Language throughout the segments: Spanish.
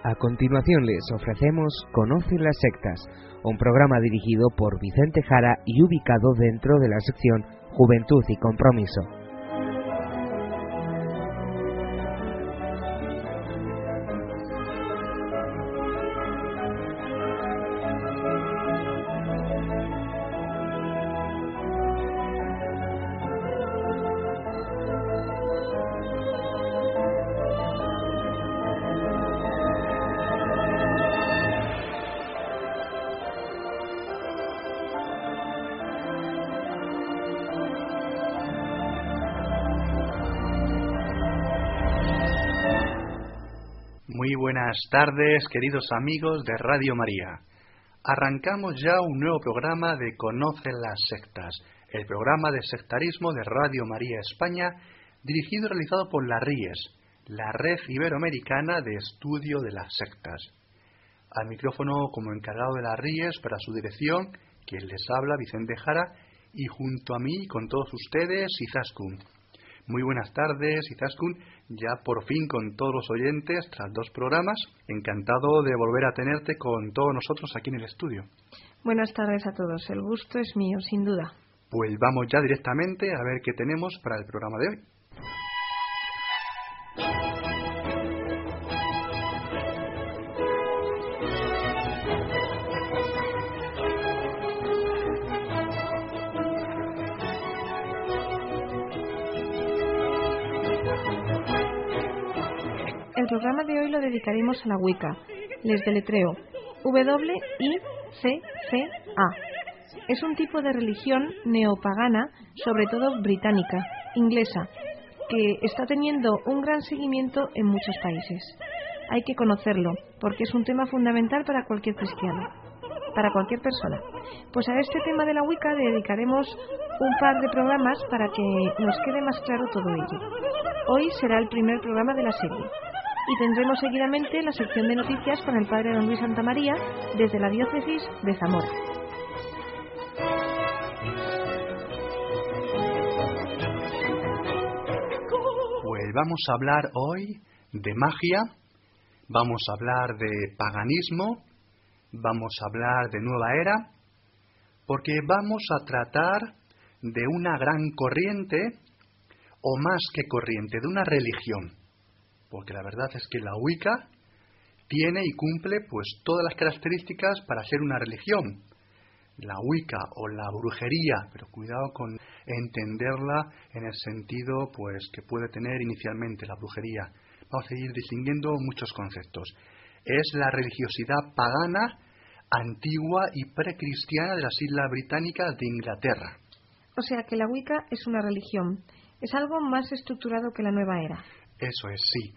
A continuación les ofrecemos Conoce las sectas, un programa dirigido por Vicente Jara y ubicado dentro de la sección Juventud y Compromiso. Muy buenas tardes, queridos amigos de Radio María. Arrancamos ya un nuevo programa de Conoce las sectas, el programa de sectarismo de Radio María España, dirigido y realizado por la RIES, la Red Iberoamericana de Estudio de las Sectas. Al micrófono como encargado de la RIES para su dirección, quien les habla, Vicente Jara, y junto a mí, con todos ustedes, Izaskun. Muy buenas tardes, Izaskun, ya por fin con todos los oyentes, tras 2 programas. Encantado de volver a tenerte con todos nosotros aquí en el estudio. Buenas tardes a todos, el gusto es mío, sin duda. Pues vamos ya directamente a ver qué tenemos para el programa de hoy. El programa de hoy lo dedicaremos a la Wicca. Les deletreo W-I-C-C-A. Es un tipo de religión neopagana, sobre todo británica, inglesa, que está teniendo un gran seguimiento en muchos países. Hay que conocerlo, porque es un tema fundamental para cualquier cristiano, para cualquier persona. Pues a este tema de la Wicca dedicaremos un par de programas para que nos quede más claro todo ello. Hoy será el primer programa de la serie. Y tendremos seguidamente la sección de noticias con el padre don Luis Santamaría desde la diócesis de Zamora. Pues vamos a hablar hoy de magia, vamos a hablar de paganismo, vamos a hablar de nueva era, porque vamos a tratar de una gran corriente, o más que corriente, de una religión. Porque la verdad es que la Wicca tiene y cumple pues todas las características para ser una religión. La Wicca o la brujería, pero cuidado con entenderla en el sentido pues que puede tener inicialmente la brujería. Vamos a ir distinguiendo muchos conceptos. Es la religiosidad pagana, antigua y precristiana de las Islas Británicas de Inglaterra. O sea que la Wicca es una religión. Es algo más estructurado que la nueva era. Eso es, sí.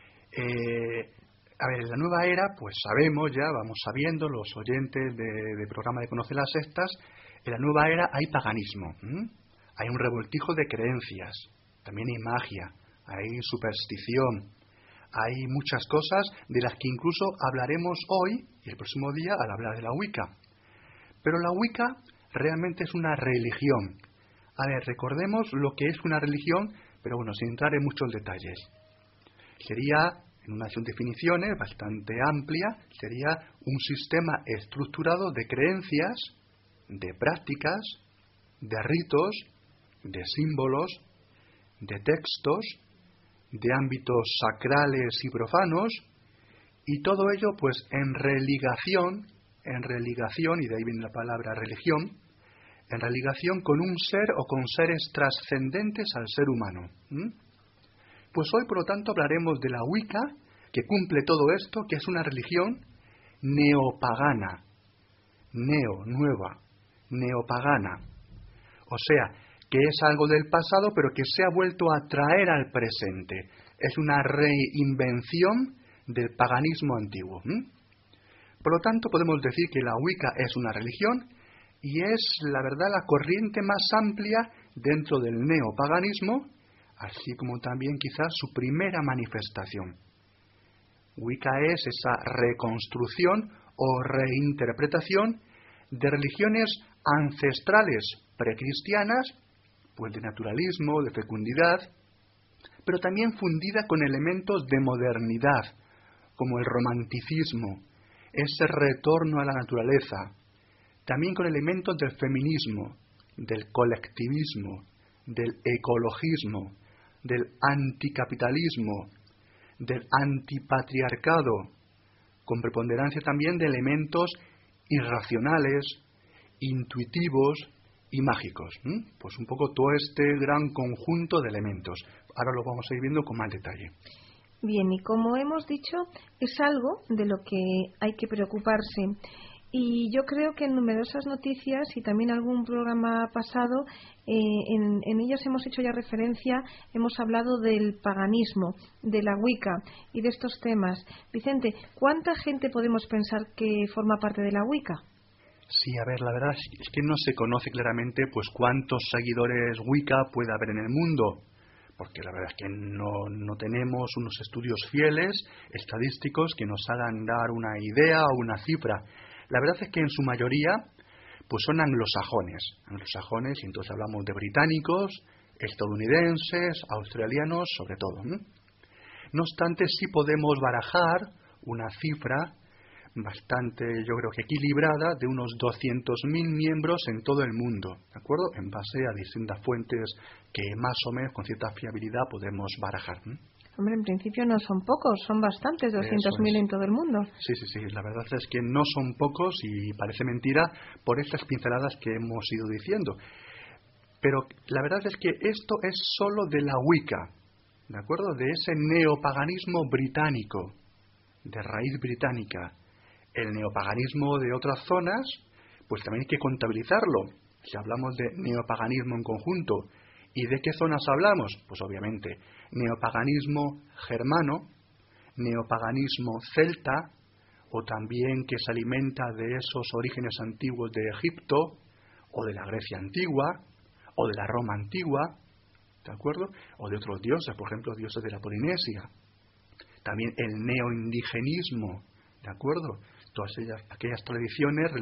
En la nueva era, pues sabemos ya, vamos sabiendo, los oyentes del programa de Conoce las sectas, en la nueva era hay paganismo, hay un revoltijo de creencias, también hay magia, hay superstición, hay muchas cosas de las que incluso hablaremos hoy y el próximo día al hablar de la Wicca. Pero la Wicca realmente es una religión. A ver, recordemos lo que es una religión, pero bueno, sin entrar en muchos detalles. Sería, en unas definiciones bastante amplia, sería un sistema estructurado de creencias, de prácticas, de ritos, de símbolos, de textos, de ámbitos sacrales y profanos, y todo ello pues en religación, y de ahí viene la palabra religión, en religación con un ser o con seres trascendentes al ser humano. Pues hoy, por lo tanto, hablaremos de la Wicca, que cumple todo esto, que es una religión neopagana, nueva, neopagana. O sea, que es algo del pasado, pero que se ha vuelto a traer al presente. Es una reinvención del paganismo antiguo. Por lo tanto, podemos decir que la Wicca es una religión y es, la verdad, la corriente más amplia dentro del neopaganismo, así como también quizás su primera manifestación. Wicca es esa reconstrucción o reinterpretación de religiones ancestrales precristianas, pues de naturalismo, de fecundidad, pero también fundida con elementos de modernidad, como el romanticismo, ese retorno a la naturaleza, también con elementos del feminismo, del colectivismo, del ecologismo, del anticapitalismo, del antipatriarcado, con preponderancia también de elementos irracionales, intuitivos y mágicos. Pues un poco todo este gran conjunto de elementos. Ahora lo vamos a ir viendo con más detalle. Bien, y como hemos dicho, es algo de lo que hay que preocuparse. Y yo creo que en numerosas noticias y también algún programa pasado, en ellas hemos hecho ya referencia, hemos hablado del paganismo, de la Wicca y de estos temas. Vicente, ¿cuánta gente podemos pensar que forma parte de la Wicca? Sí, a ver, la verdad es que no se conoce claramente pues cuántos seguidores Wicca puede haber en el mundo, porque la verdad es que no tenemos unos estudios fieles, estadísticos, que nos hagan dar una idea o una cifra. La verdad es que en su mayoría pues son anglosajones, y entonces hablamos de británicos, estadounidenses, australianos, sobre todo. No obstante, sí podemos barajar una cifra bastante, yo creo que equilibrada, de unos 200.000 miembros en todo el mundo, ¿de acuerdo? En base a distintas fuentes que más o menos con cierta fiabilidad podemos barajar. Hombre, en principio no son pocos, son bastantes, 200.000 en todo el mundo. Sí, la verdad es que no son pocos y parece mentira por estas pinceladas que hemos ido diciendo. Pero la verdad es que esto es solo de la Wicca, ¿de acuerdo? De ese neopaganismo británico, de raíz británica. El neopaganismo de otras zonas, pues también hay que contabilizarlo. Si hablamos de neopaganismo en conjunto, ¿y de qué zonas hablamos? Pues obviamente neopaganismo germano, neopaganismo celta, o también que se alimenta de esos orígenes antiguos de Egipto, o de la Grecia antigua, o de la Roma antigua, ¿de acuerdo? O de otros dioses, por ejemplo, dioses de la Polinesia. También el neoindigenismo, ¿de acuerdo? Todas aquellas tradiciones,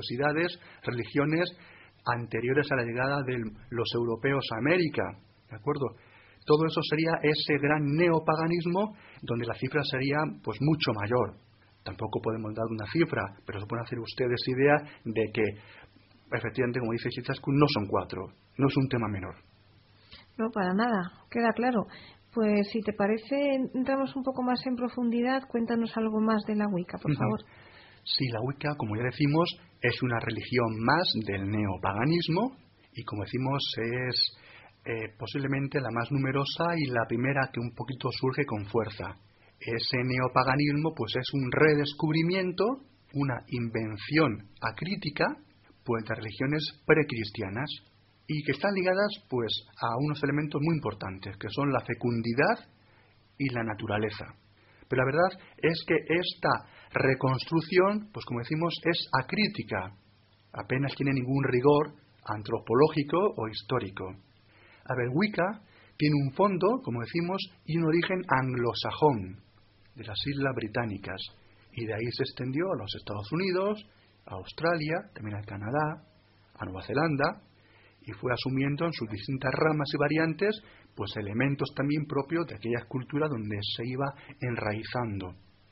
religiones anteriores a la llegada de los europeos a América, ¿de acuerdo? Todo eso sería ese gran neopaganismo donde la cifra sería pues mucho mayor. Tampoco podemos dar una cifra, pero se pueden hacer ustedes idea de que efectivamente, como dice Izaskun, no son 4, no es un tema menor. No, para nada, queda claro. Pues si te parece, entramos un poco más en profundidad, cuéntanos algo más de la Wicca, por favor. Sí, la Wicca, como ya decimos, es una religión más del neopaganismo y, como decimos, es posiblemente la más numerosa y la primera que un poquito surge con fuerza. Ese neopaganismo pues es un redescubrimiento, una invención acrítica pues de religiones precristianas y que están ligadas pues a unos elementos muy importantes que son la fecundidad y la naturaleza. Pero la verdad es que esta reconstrucción, pues como decimos, es acrítica, apenas tiene ningún rigor antropológico o histórico. A ver, Wicca tiene un fondo, como decimos, y un origen anglosajón, de las Islas Británicas, y de ahí se extendió a los Estados Unidos, a Australia, también a Canadá, a Nueva Zelanda, y fue asumiendo en sus distintas ramas y variantes, pues elementos también propios de aquellas culturas donde se iba enraizando.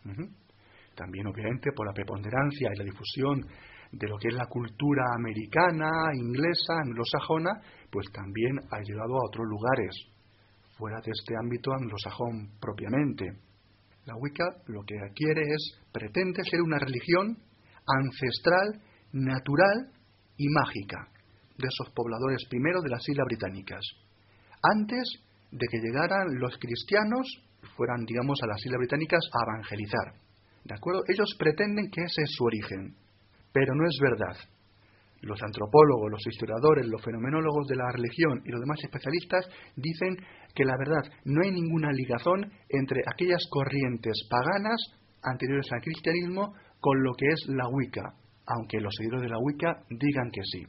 También, obviamente, por la preponderancia y la difusión de lo que es la cultura americana, inglesa, anglosajona, pues también ha llegado a otros lugares, fuera de este ámbito anglosajón propiamente. La Wicca lo que pretende ser una religión ancestral, natural y mágica, de esos pobladores primero de las Islas Británicas, antes de que llegaran los cristianos, fueran, digamos, a las Islas Británicas a evangelizar. ¿De acuerdo? Ellos pretenden que ese es su origen, pero no es verdad. Los antropólogos, los historiadores, los fenomenólogos de la religión y los demás especialistas dicen que la verdad no hay ninguna ligazón entre aquellas corrientes paganas anteriores al cristianismo con lo que es la Wicca, aunque los seguidores de la Wicca digan que sí.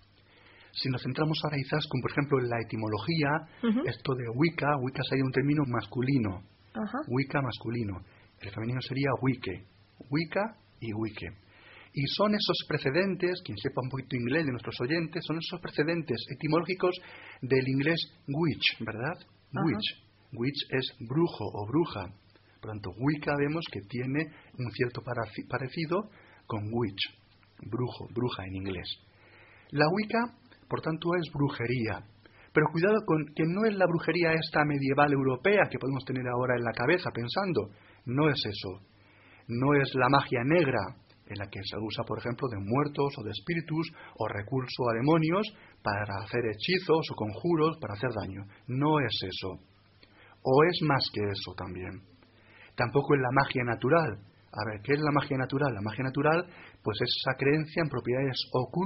Si nos centramos ahora quizás con, por ejemplo, en la etimología, esto de Wicca sería un término masculino, Wicca masculino, el femenino sería Wicke, Wicca y Wicke. Y son esos precedentes, quien sepa un poquito inglés de nuestros oyentes, son esos precedentes etimológicos del inglés witch, ¿verdad? Witch es brujo o bruja. Por tanto, Wicca vemos que tiene un cierto parecido con witch, brujo, bruja en inglés. La Wicca, por tanto, es brujería. Pero cuidado con que no es la brujería esta medieval europea que podemos tener ahora en la cabeza pensando. No es eso. No es la magia negra, en la que se usa, por ejemplo, de muertos o de espíritus o recurso a demonios para hacer hechizos o conjuros para hacer daño. No es eso. O es más que eso también. Tampoco es la magia natural. A ver, ¿qué es la magia natural? La magia natural, pues es esa creencia en propiedades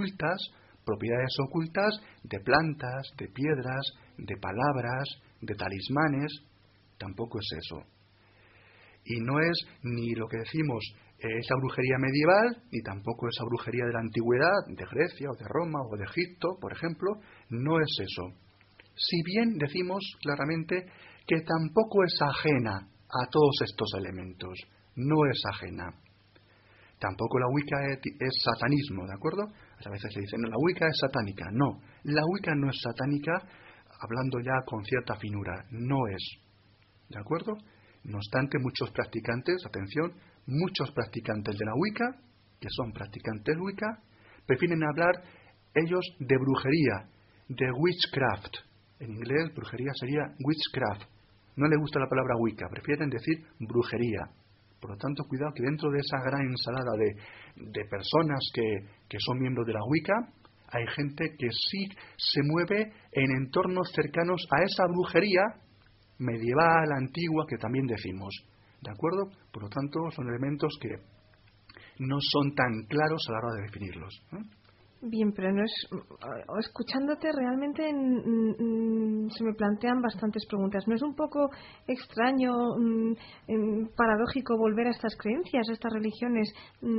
ocultas de plantas, de piedras, de palabras, de talismanes. Tampoco es eso. Y no es ni lo que decimos esa brujería medieval, ni tampoco esa brujería de la antigüedad, de Grecia o de Roma o de Egipto, por ejemplo. No es eso. Si bien decimos claramente que tampoco es ajena a todos estos elementos. No es ajena. Tampoco la Wicca es satanismo, ¿de acuerdo? A veces se dice, no, la Wicca es satánica. No, la Wicca no es satánica, hablando ya con cierta finura. No es. ¿De acuerdo? No obstante, muchos practicantes, atención, muchos practicantes de la Wicca, que son practicantes Wicca, prefieren hablar ellos de brujería, de witchcraft. En inglés, brujería sería witchcraft. No les gusta la palabra Wicca, prefieren decir brujería. Por lo tanto, cuidado que dentro de esa gran ensalada de personas que son miembros de la Wicca, hay gente que sí se mueve en entornos cercanos a esa brujería medieval, antigua, que también decimos. ¿De acuerdo? Por lo tanto, son elementos que no son tan claros a la hora de definirlos. Bien, pero no es, escuchándote realmente se me plantean bastantes preguntas. ¿No es un poco extraño, paradójico volver a estas creencias, a estas religiones?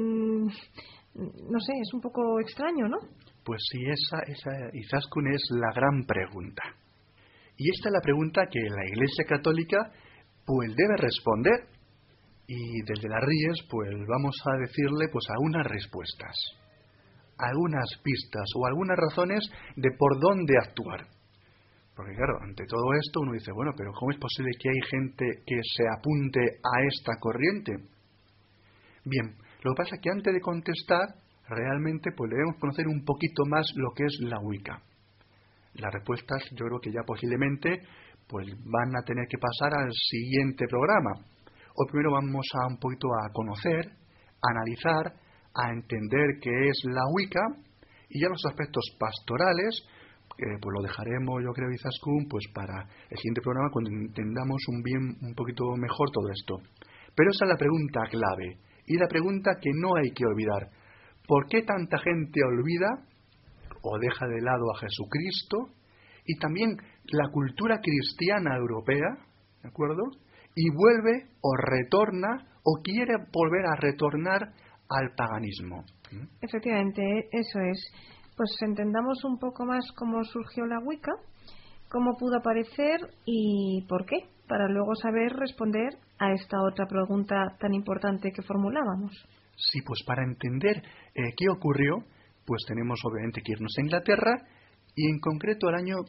No sé, es un poco extraño, ¿no? Pues sí, esa Izaskun es la gran pregunta. Y esta es la pregunta que la Iglesia Católica pues debe responder. Y desde las Ríes pues vamos a decirle pues algunas respuestas, algunas pistas o algunas razones de por dónde actuar. Porque claro, ante todo esto uno dice, bueno, pero ¿cómo es posible que hay gente que se apunte a esta corriente? Bien, lo que pasa es que antes de contestar, realmente pues debemos conocer un poquito más lo que es la Wicca. Las respuestas yo creo que ya posiblemente pues van a tener que pasar al siguiente programa. Hoy primero vamos a un poquito a conocer, a analizar, a entender qué es la Wicca, y ya los aspectos pastorales pues lo dejaremos, yo creo, Izaskun, pues para el siguiente programa cuando entendamos un poquito mejor todo esto. Pero esa es la pregunta clave y la pregunta que no hay que olvidar. ¿Por qué tanta gente olvida o deja de lado a Jesucristo y también la cultura cristiana europea, ¿de acuerdo? Y vuelve o retorna o quiere volver a retornar al paganismo? Efectivamente, eso es. Pues entendamos un poco más cómo surgió la Wicca, cómo pudo aparecer y por qué, para luego saber responder a esta otra pregunta tan importante que formulábamos. Sí, pues para entender qué ocurrió, pues tenemos obviamente que irnos a Inglaterra y en concreto al año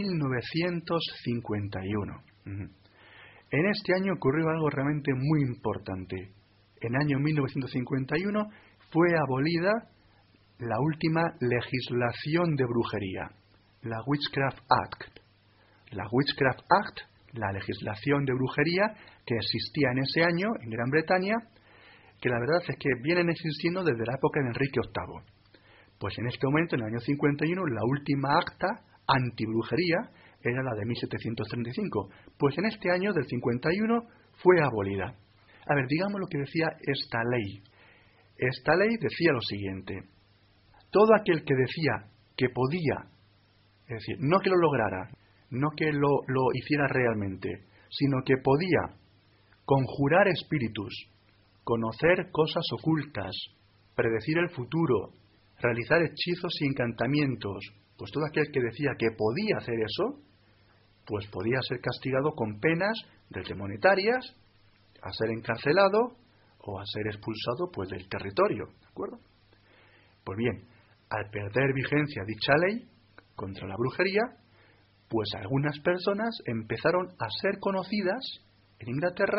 1951. En este año ocurrió algo realmente muy importante. En el año 1951 fue abolida la última legislación de brujería, la Witchcraft Act. La Witchcraft Act, la legislación de brujería que existía en ese año en Gran Bretaña, que la verdad es que vienen existiendo desde la época de Enrique VIII. Pues en este momento, en el año 51, la última acta antibrujería era la de 1735. Pues en este año del 51 fue abolida. A ver, digamos lo que decía esta ley. Esta ley decía lo siguiente: todo aquel que decía que podía, es decir, no que lo lograra, no que lo hiciera realmente, sino que podía conjurar espíritus, conocer cosas ocultas, predecir el futuro, realizar hechizos y encantamientos, pues todo aquel que decía que podía hacer eso, pues podía ser castigado con penas desde monetarias, a ser encarcelado o a ser expulsado pues del territorio, ¿de acuerdo? Pues bien, al perder vigencia dicha ley contra la brujería, pues algunas personas empezaron a ser conocidas en Inglaterra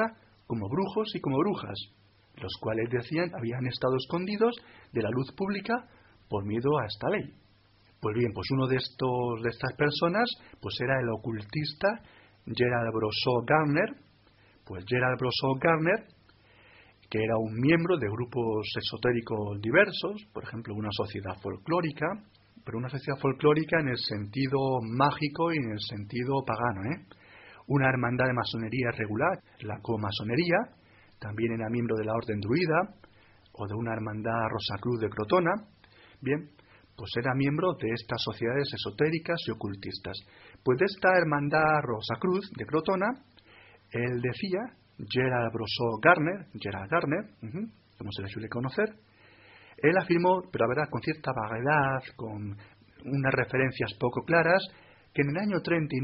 como brujos y como brujas, los cuales decían habían estado escondidos de la luz pública por miedo a esta ley. Pues bien, pues uno de estas personas pues era el ocultista Gerald Brosseau Garner. Pues Gerald Brosseau Garner, que era un miembro de grupos esotéricos diversos, por ejemplo una sociedad folclórica, pero una sociedad folclórica en el sentido mágico y en el sentido pagano, una hermandad de masonería regular, la comasonería, también era miembro de la orden druida o de una hermandad Rosacruz de Crotona. Bien, pues era miembro de estas sociedades esotéricas y ocultistas. Pues de esta hermandad Rosacruz de Crotona, él decía, Gerald Brosseau Garner, como se le suele conocer, él afirmó, pero a verdad con cierta vaguedad, con unas referencias poco claras, que en el año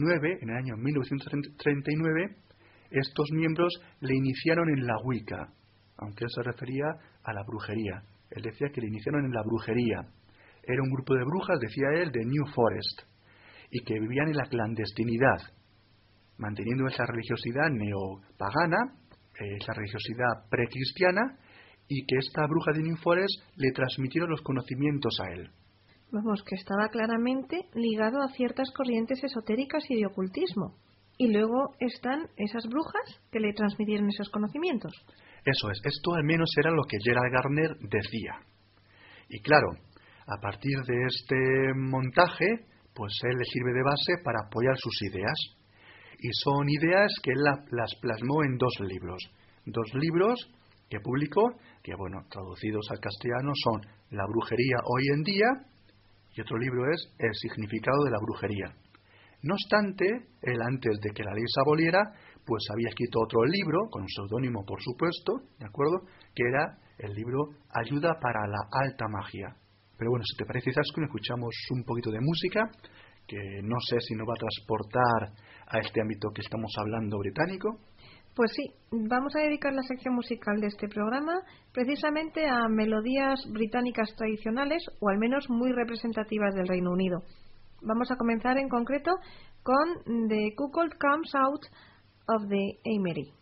1939, estos miembros le iniciaron en la Wicca, aunque él se refería a la brujería. Él decía que le iniciaron en la brujería. Era un grupo de brujas, decía él, de New Forest, y que vivían en la clandestinidad, manteniendo esa religiosidad neopagana, esa religiosidad precristiana, y que esta bruja de New Forest le transmitieron los conocimientos a él. Vamos, que estaba claramente ligado a ciertas corrientes esotéricas y de ocultismo. Y luego están esas brujas que le transmitieron esos conocimientos. Eso es, esto al menos era lo que Gerald Garner decía. Y claro, a partir de este montaje, pues él le sirve de base para apoyar sus ideas. Y son ideas que él las plasmó en 2 libros. 2 libros que publicó, que bueno, traducidos al castellano son La brujería hoy en día, y otro libro es El significado de la brujería. No obstante, él antes de que la ley se aboliera, pues había escrito otro libro, con un seudónimo por supuesto, ¿de acuerdo?, que era el libro Ayuda para la alta magia. Pero bueno, si te parece, Izaskun, escuchamos un poquito de música, que no sé si nos va a transportar a este ámbito que estamos hablando británico. Pues sí, vamos a dedicar la sección musical de este programa precisamente a melodías británicas tradicionales, o al menos muy representativas del Reino Unido. Vamos a comenzar en concreto con The Cuckold Comes Out of the Aemery.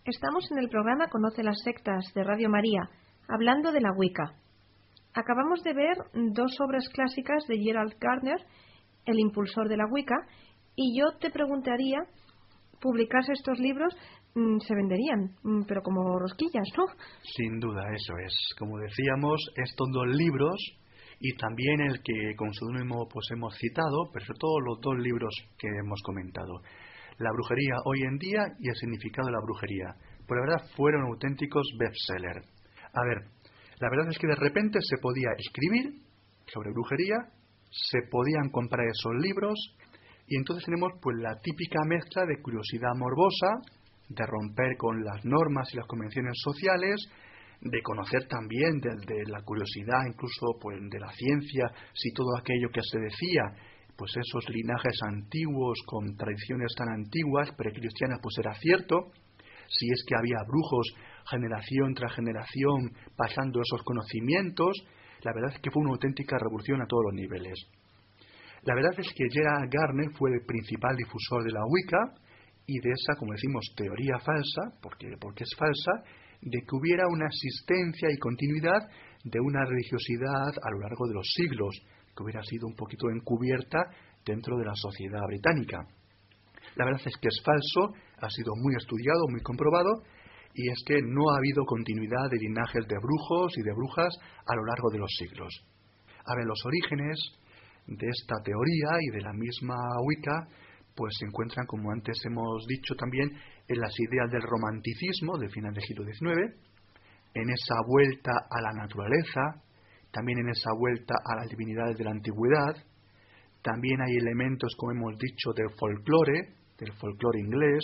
Estamos en el programa Conoce las sectas de Radio María, hablando de la Wicca. Acabamos de ver 2 obras clásicas de Gerald Gardner, el impulsor de la Wicca, y yo te preguntaría, publicarse estos libros, se venderían, pero como rosquillas, ¿no? Sin duda, eso es. Como decíamos, estos 2 libros y también el que con seudónimo pues hemos citado, pero sobre todo los 2 libros que hemos comentado. La brujería hoy en día y el significado de la brujería. Pues la verdad fueron auténticos bestsellers. A ver, la verdad es que de repente se podía escribir sobre brujería, se podían comprar esos libros y entonces tenemos pues la típica mezcla de curiosidad morbosa, de romper con las normas y las convenciones sociales, de conocer también desde la curiosidad incluso pues de la ciencia, si todo aquello que se decía, pues esos linajes antiguos con tradiciones tan antiguas, precristianas, pues era cierto, si es que había brujos generación tras generación pasando esos conocimientos. La verdad es que fue una auténtica revolución a todos los niveles. La verdad es que Gerald Gardner fue el principal difusor de la Wicca y de esa, como decimos, teoría falsa, porque es falsa, de que hubiera una existencia y continuidad de una religiosidad a lo largo de los siglos, que hubiera sido un poquito encubierta dentro de la sociedad británica. La verdad es que es falso, ha sido muy estudiado, muy comprobado, y es que no ha habido continuidad de linajes de brujos y de brujas a lo largo de los siglos. A ver, los orígenes de esta teoría y de la misma Wicca pues se encuentran, como antes hemos dicho también, en las ideas del romanticismo del final del siglo XIX, en esa vuelta a la naturaleza, también en esa vuelta a las divinidades de la antigüedad. También hay elementos, como hemos dicho, del folclore inglés,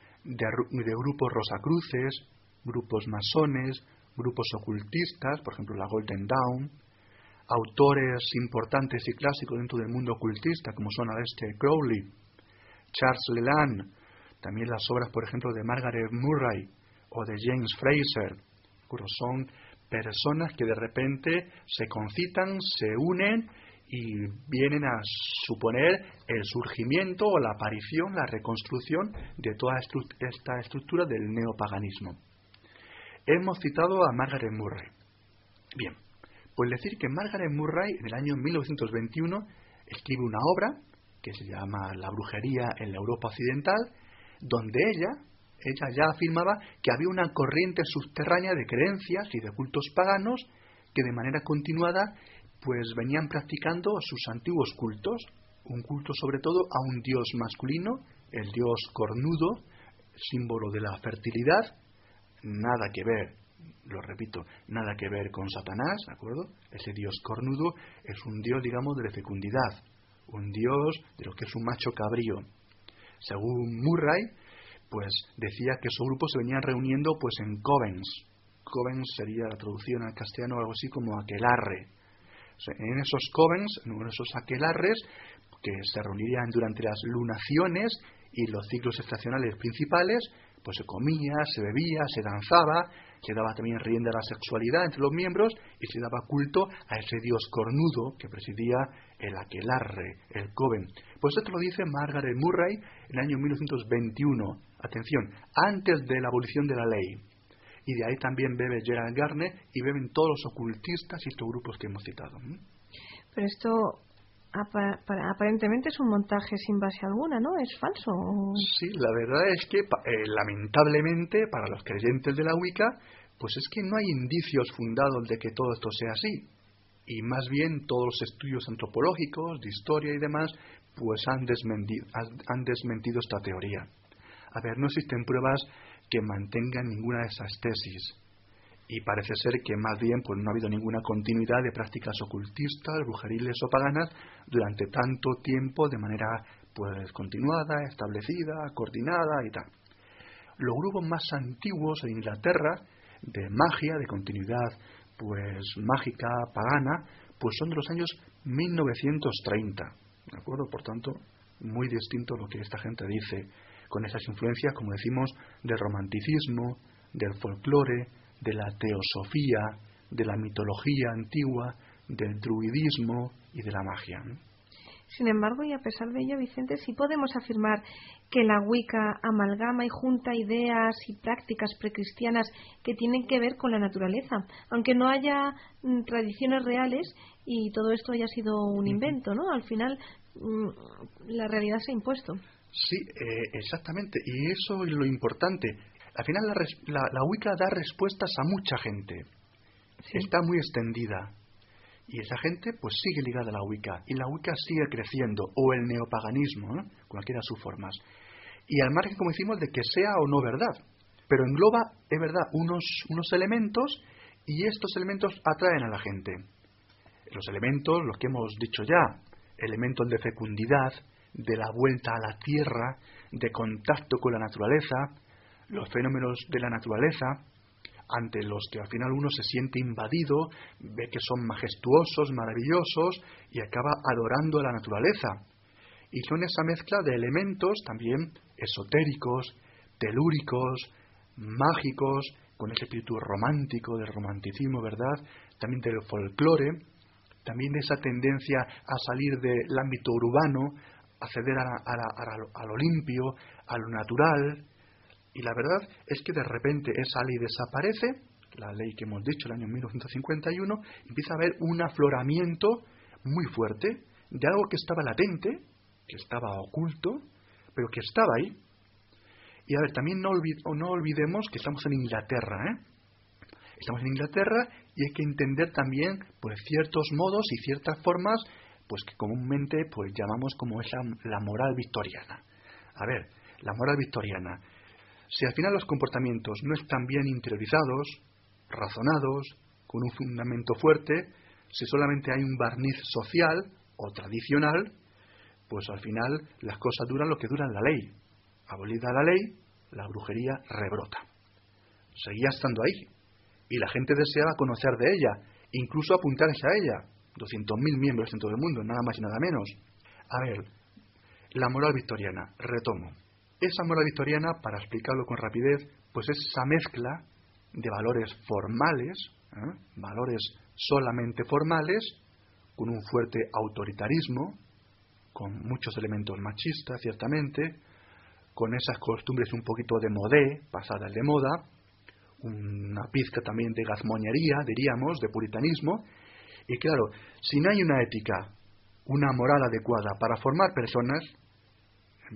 de grupos rosacruces, grupos masones, grupos ocultistas, por ejemplo la Golden Dawn, autores importantes y clásicos dentro del mundo ocultista, como son Aleister Crowley, Charles Leland, también las obras, por ejemplo, de Margaret Murray o de James Fraser. Son personas que de repente se concitan, se unen y vienen a suponer el surgimiento o la aparición, la reconstrucción de toda esta estructura del neopaganismo. Hemos citado a Margaret Murray. Bien, pues decir que Margaret Murray en el año 1921 escribe una obra que se llama La brujería en la Europa occidental, donde ella ya afirmaba que había una corriente subterránea de creencias y de cultos paganos que de manera continuada pues venían practicando sus antiguos cultos, un culto sobre todo a un dios masculino, el dios cornudo, símbolo de la fertilidad, nada que ver, lo repito, nada que ver con Satanás, ¿de acuerdo? Ese dios cornudo es un dios, digamos, de la fecundidad, un dios de lo que es un macho cabrío. Según Murray, pues decía que esos grupos se venían reuniendo pues en covens. Covens sería la traducción al castellano algo así como aquelarre. O sea, en esos covens, en esos aquelarres, que se reunirían durante las lunaciones y los ciclos estacionales principales, pues se comía, se bebía, se danzaba, se daba también rienda a la sexualidad entre los miembros y se daba culto a ese dios cornudo que presidía el aquelarre, el coven. Pues esto lo dice Margaret Murray en el año 1921. Atención, antes de la abolición de la ley. Y de ahí también bebe Gerald Gardner y beben todos los ocultistas y estos grupos que hemos citado. Pero esto aparentemente es un montaje sin base alguna, ¿no? ¿Es falso? Sí, la verdad es que lamentablemente para los creyentes de la Wicca, pues es que no hay indicios fundados de que todo esto sea así. Y más bien todos los estudios antropológicos, de historia y demás, pues han desmentido esta teoría. A ver, no existen pruebas que mantengan ninguna de esas tesis. Y parece ser que más bien pues no ha habido ninguna continuidad de prácticas ocultistas, brujeriles o paganas durante tanto tiempo de manera pues continuada, establecida, coordinada y tal. Los grupos más antiguos en Inglaterra de magia, de continuidad pues mágica, pagana, pues son de los años 1930, ¿de acuerdo? Por tanto, muy distinto a lo que esta gente dice, con esas influencias, como decimos, del romanticismo, del folclore, de la teosofía, de la mitología antigua, del druidismo y de la magia. Sin embargo, y a pesar de ello, Vicente, sí podemos afirmar que la Wicca amalgama y junta ideas y prácticas precristianas que tienen que ver con la naturaleza, aunque no haya tradiciones reales y todo esto haya sido un invento, ¿no? Al final, la realidad se ha impuesto. Sí, exactamente, y eso es lo importante. Al final la Wicca da respuestas a mucha gente. Sí. Está muy extendida. Y esa gente pues sigue ligada a la Wicca. Y la Wicca sigue creciendo. O el neopaganismo, ¿eh? Cualquiera de sus formas. Y al margen, como decimos, de que sea o no verdad. Pero engloba, es verdad, unos elementos, y estos elementos atraen a la gente. Los elementos, los que hemos dicho ya, elementos de fecundidad, de la vuelta a la tierra, de contacto con la naturaleza, los fenómenos de la naturaleza, ante los que al final uno se siente invadido, ve que son majestuosos, maravillosos, y acaba adorando a la naturaleza. Y son esa mezcla de elementos también esotéricos, telúricos, mágicos, con ese espíritu romántico, del romanticismo, ¿verdad? También del folclore, también de esa tendencia a salir del ámbito urbano, acceder a lo limpio, a lo natural. Y la verdad es que de repente esa ley desaparece, la ley que hemos dicho, el año 1951, empieza a haber un afloramiento muy fuerte de algo que estaba latente, que estaba oculto, pero que estaba ahí. Y a ver, también no olvidemos que estamos en Inglaterra, ¿eh? Estamos en Inglaterra y hay que entender también pues ciertos modos y ciertas formas pues que comúnmente pues llamamos como esa la moral victoriana. A ver, la moral victoriana. Si al final los comportamientos no están bien interiorizados, razonados, con un fundamento fuerte, si solamente hay un barniz social o tradicional, pues al final las cosas duran lo que dura la ley. Abolida la ley, la brujería rebrota. Seguía estando ahí. Y la gente deseaba conocer de ella, incluso apuntarse a ella. 200.000 miembros en todo el mundo, nada más y nada menos. A ver, la moral victoriana, retomo. Esa moral victoriana, para explicarlo con rapidez, pues es esa mezcla de valores formales, valores solamente formales, con un fuerte autoritarismo, con muchos elementos machistas, ciertamente, con esas costumbres un poquito de modé, pasadas de moda, una pizca también de gazmoñería, diríamos, de puritanismo. Y claro, si no hay una ética, una moral adecuada para formar personas en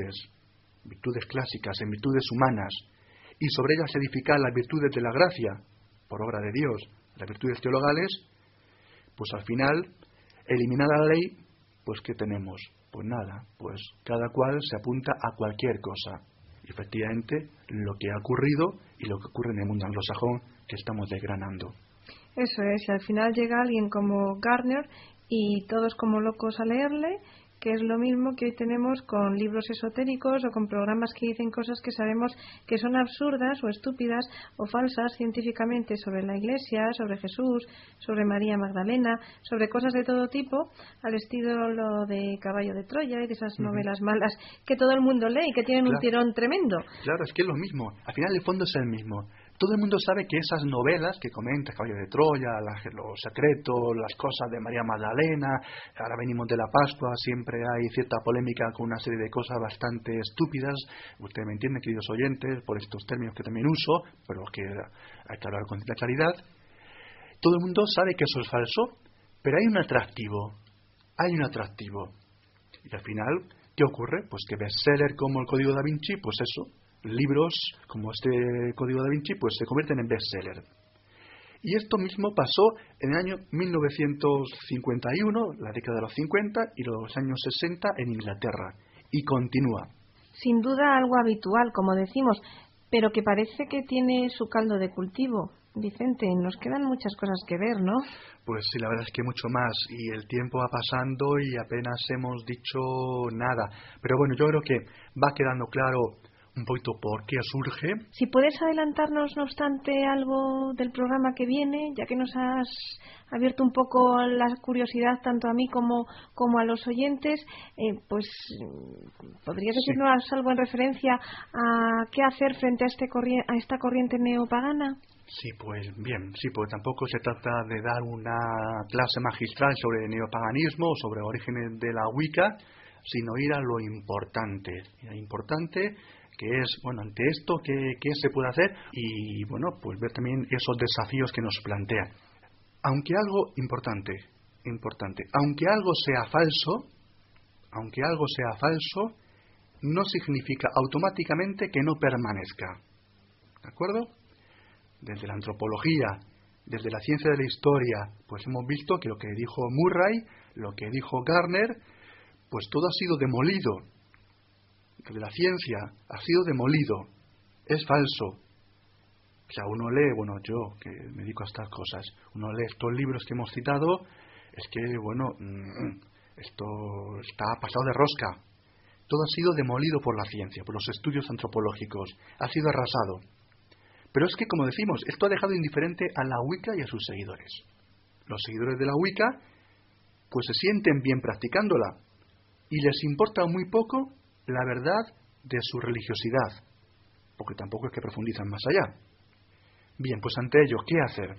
virtudes clásicas, en virtudes humanas, y sobre ellas edificar las virtudes de la gracia, por obra de Dios, las virtudes teologales, pues al final, eliminada la ley, pues ¿qué tenemos? Pues nada, pues cada cual se apunta a cualquier cosa. Y efectivamente, lo que ha ocurrido y lo que ocurre en el mundo anglosajón que estamos desgranando. Eso es, y al final llega alguien como Gardner y todos como locos a leerle, que es lo mismo que hoy tenemos con libros esotéricos o con programas que dicen cosas que sabemos que son absurdas o estúpidas o falsas científicamente sobre la Iglesia, sobre Jesús, sobre María Magdalena, sobre cosas de todo tipo, al estilo lo de Caballo de Troya y de esas novelas malas que todo el mundo lee y que tienen un tirón tremendo. Claro, es que es lo mismo, al final el fondo es el mismo. Todo el mundo sabe que esas novelas que comenta Caballo de Troya, los secretos, las cosas de María Magdalena, ahora venimos de la Pascua, siempre hay cierta polémica con una serie de cosas bastante estúpidas, usted me entiende, queridos oyentes, por estos términos que también uso, pero que hay que hablar con cierta claridad. Todo el mundo sabe que eso es falso, pero hay un atractivo, y al final, ¿qué ocurre? Pues que bestseller como el Código da Vinci, pues eso, libros como este Código da Vinci pues se convierten en bestseller. Y esto mismo pasó en el año 1951, la década de los 50 y los años 60 en Inglaterra, y continúa. Sin duda algo habitual, como decimos, pero que parece que tiene su caldo de cultivo. Vicente, nos quedan muchas cosas que ver, ¿no? Pues sí, la verdad es que mucho más, y el tiempo va pasando y apenas hemos dicho nada. Pero bueno, yo creo que va quedando claro un poquito por qué surge. Si puedes adelantarnos, no obstante, algo del programa que viene, ya que nos has abierto un poco la curiosidad tanto a mí como a los oyentes, pues ¿podrías decirnos algo en referencia a qué hacer frente a esta corriente neopagana? Sí, pues bien, sí, pues tampoco se trata de dar una clase magistral sobre neopaganismo o sobre orígenes de la Wicca, sino ir a lo importante. Lo importante que es, bueno, ante esto, ¿qué se puede hacer? Y, bueno, pues ver también esos desafíos que nos plantea. Aunque algo importante, aunque algo sea falso, no significa automáticamente que no permanezca. ¿De acuerdo? Desde la antropología, desde la ciencia de la historia, pues hemos visto que lo que dijo Murray, lo que dijo Gardner, pues todo ha sido demolido. Desde la ciencia ha sido demolido. Es falso. O sea, uno lee, bueno, yo que me dedico a estas cosas, uno lee estos libros que hemos citado, es que, bueno, esto está pasado de rosca. Todo ha sido demolido por la ciencia, por los estudios antropológicos. Ha sido arrasado. Pero es que, como decimos, esto ha dejado indiferente a la Wicca y a sus seguidores. Los seguidores de la Wicca, pues se sienten bien practicándola y les importa muy poco la verdad de su religiosidad, porque tampoco es que profundizan más allá. Bien, pues ante ello, ¿qué hacer?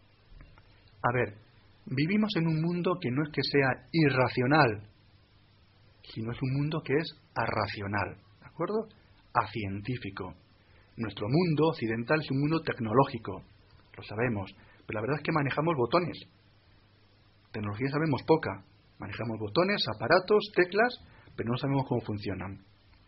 A ver, vivimos en un mundo que no es que sea irracional, sino es un mundo que es arracional, ¿de acuerdo? Acientífico. Nuestro mundo occidental es un mundo tecnológico, lo sabemos, pero la verdad es que manejamos botones. Tecnología sabemos poca. Manejamos botones, aparatos, teclas, pero no sabemos cómo funcionan.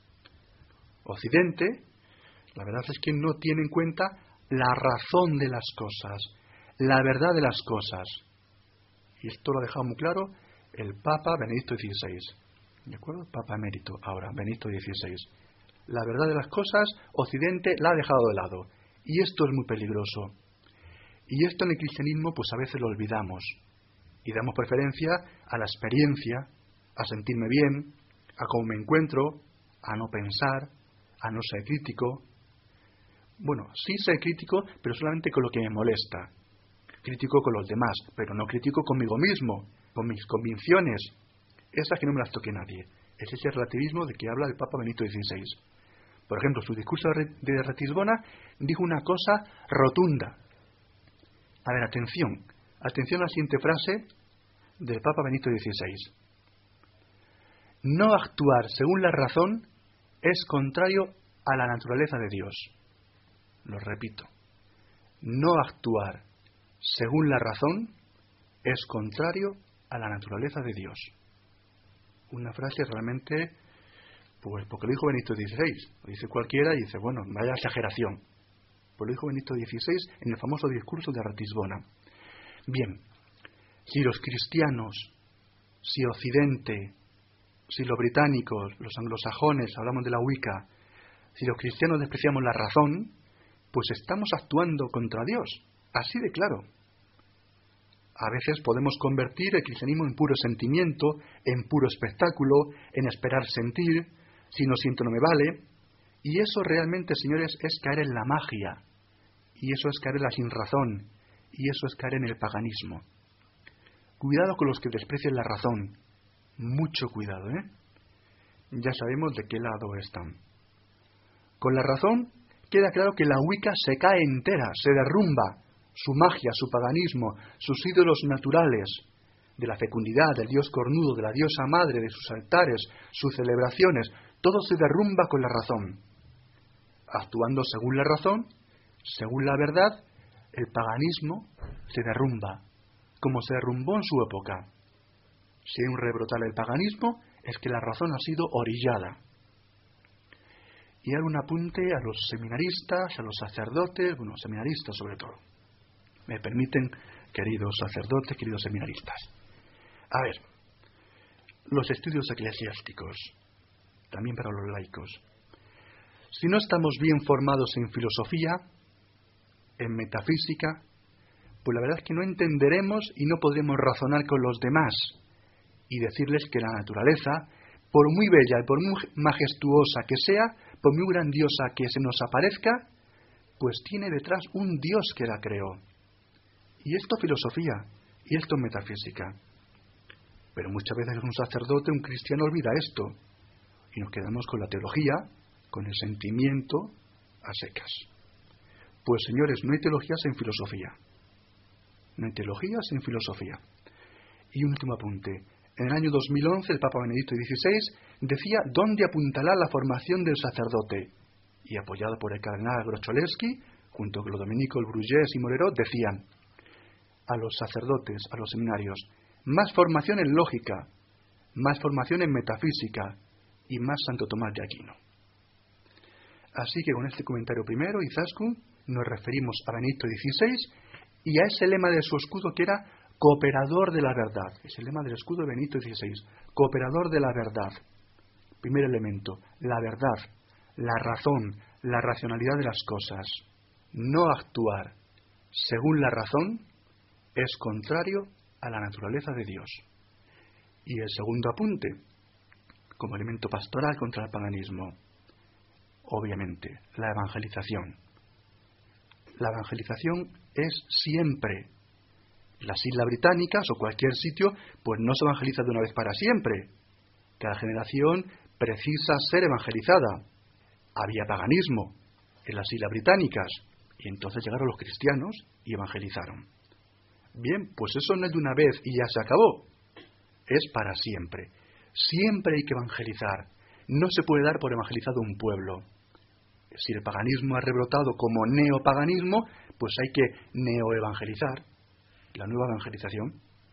Occidente, la verdad es que no tiene en cuenta la razón de las cosas, la verdad de las cosas. Y esto lo ha dejado muy claro el Papa Benedicto XVI. ¿De acuerdo? Papa emérito, ahora, Benedicto XVI. La verdad de las cosas, Occidente la ha dejado de lado. Y esto es muy peligroso. Y esto en el cristianismo, pues a veces lo olvidamos. Y damos preferencia a la experiencia, a sentirme bien, a cómo me encuentro, a no pensar, a no ser crítico. Bueno, sí ser crítico, pero solamente con lo que me molesta. Crítico con los demás, pero no crítico conmigo mismo, con mis convicciones. Esas que no me las toque nadie. Es ese relativismo de que habla el Papa Benedicto XVI. Por ejemplo, su discurso de Ratisbona dijo una cosa rotunda. A ver, atención a la siguiente frase del Papa Benedicto XVI. No actuar según la razón es contrario a la naturaleza de Dios. Lo repito. No actuar según la razón es contrario a la naturaleza de Dios. Una frase realmente, pues porque lo dijo Benedicto XVI. Lo dice cualquiera y dice, bueno, vaya exageración. Pues lo dijo Benedicto XVI en el famoso discurso de Ratisbona. Bien, si los cristianos, si Occidente, si los británicos, los anglosajones, hablamos de la Wicca, si los cristianos despreciamos la razón, pues estamos actuando contra Dios, así de claro. A veces podemos convertir el cristianismo en puro sentimiento, en puro espectáculo, en esperar sentir, si no siento no me vale, y eso realmente, señores, es caer en la magia, y eso es caer en la sinrazón, y eso es caer en el paganismo. Cuidado con los que desprecian la razón. Mucho cuidado, ¿eh? Ya sabemos de qué lado están. Con la razón queda claro que la Wicca se cae entera, se derrumba. Su magia, su paganismo, sus ídolos naturales, de la fecundidad, del dios cornudo, de la diosa madre, de sus altares, sus celebraciones, todo se derrumba con la razón. Actuando según la razón, según la verdad, el paganismo se derrumba, como se derrumbó en su época. Si hay un rebrotar del paganismo, es que la razón ha sido orillada. Y hago un apunte a los seminaristas, a los sacerdotes, bueno, seminaristas sobre todo. Me permiten, queridos sacerdotes, queridos seminaristas. A ver, los estudios eclesiásticos, también para los laicos. Si no estamos bien formados en filosofía, en metafísica, pues la verdad es que no entenderemos y no podremos razonar con los demás y decirles que la naturaleza por muy bella y por muy majestuosa que sea, por muy grandiosa que se nos aparezca, pues tiene detrás un Dios que la creó. Y esto es filosofía, y esto es metafísica. Pero muchas veces un sacerdote, un cristiano, olvida esto, y nos quedamos con la teología, con el sentimiento a secas. Pues señores, no hay teología sin filosofía. No hay teología sin filosofía. Y un último apunte. En el año 2011 el Papa Benedicto XVI decía dónde apuntará la formación del sacerdote. Y apoyado por el cardenal Grocholewski, junto con los dominicos Brugués y Morero, decían a los sacerdotes, a los seminarios, más formación en lógica, más formación en metafísica y más Santo Tomás de Aquino. Así que con este comentario primero, Izaskun, nos referimos a Benedicto XVI y a ese lema de su escudo que era cooperador de la verdad. Es el lema del escudo de Benedicto XVI, cooperador de la verdad. Primer elemento, la verdad, la razón, la racionalidad de las cosas. No actuar según la razón es contrario a la naturaleza de Dios. Y el segundo apunte, como elemento pastoral contra el paganismo, obviamente, la evangelización. La evangelización es siempre. Las Islas Británicas o cualquier sitio, pues no se evangeliza de una vez para siempre. Cada generación precisa ser evangelizada. Había paganismo en las Islas Británicas y entonces llegaron los cristianos y evangelizaron. Bien, pues eso no es de una vez y ya se acabó. Es para siempre. Siempre hay que evangelizar. No se puede dar por evangelizado un pueblo. Si el paganismo ha rebrotado como neopaganismo, pues hay que neoevangelizar. La nueva evangelización.